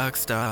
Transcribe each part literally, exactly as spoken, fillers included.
rock star.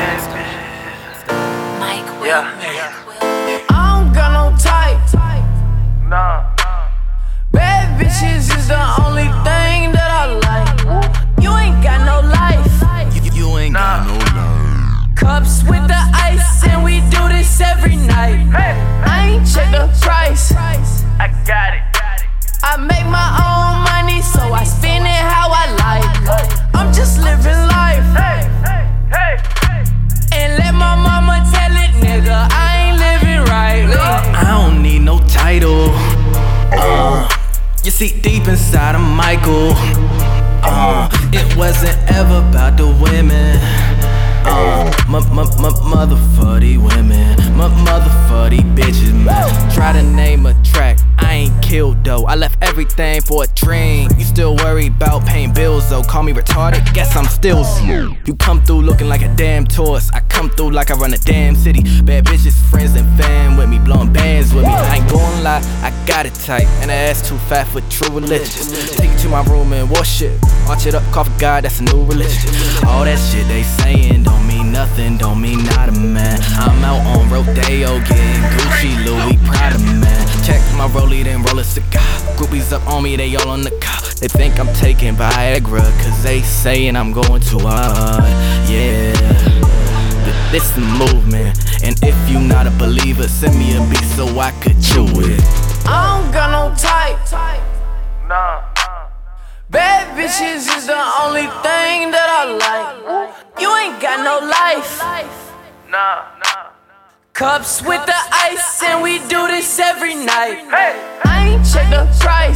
Mike Will. Yeah. I don't got no type. Nah. Bad bitches is the only thing that I like. You ain't got no life. You, you ain't got no love. Cups with the ice, and we do this every night. Hey. I ain't check the price. I got it. I make my own money, so I spend it how I like. I'm just living life. Hey, hey, hey, hey. And let my mama tell it, nigga, I ain't living right. I don't need no title. Uh, you see deep inside of Michael. Uh, it wasn't ever about the women. Uh, m- m- m- mother for these women, m- mother for these bitches, man. Try to name a track, I ain't killed though. I left everything for a dream. You still worried about paying bills though? Call me retarded, guess I'm still slow. You come through looking like a damn tourist. I come through like I run a damn city. Bad bitches, friends and fam with me, blowing bands with me. I ain't gon' lie, I got it tight, and the ass too fat for true religious. Take it to my room and wash it, arch it up, call for God, that's a new religion. All that shit they saying don't mean nothing, don't mean not a man. I'm out on Rodeo, getting Gucci, Louis, Prada, man. Check my rollie, then roll a cigar. Groupies up on me, they all on the car. They think I'm taking Viagra, cause they saying I'm going too hard. Yeah, but this the movement, and if you not a believer, send me a beat so I could chew it. I don't got no type. Nah. Bad bitches is the only thing that I like. You ain't got no life. Nah. Nah. Cups with the ice, and we do this every night. Hey. I ain't check the price.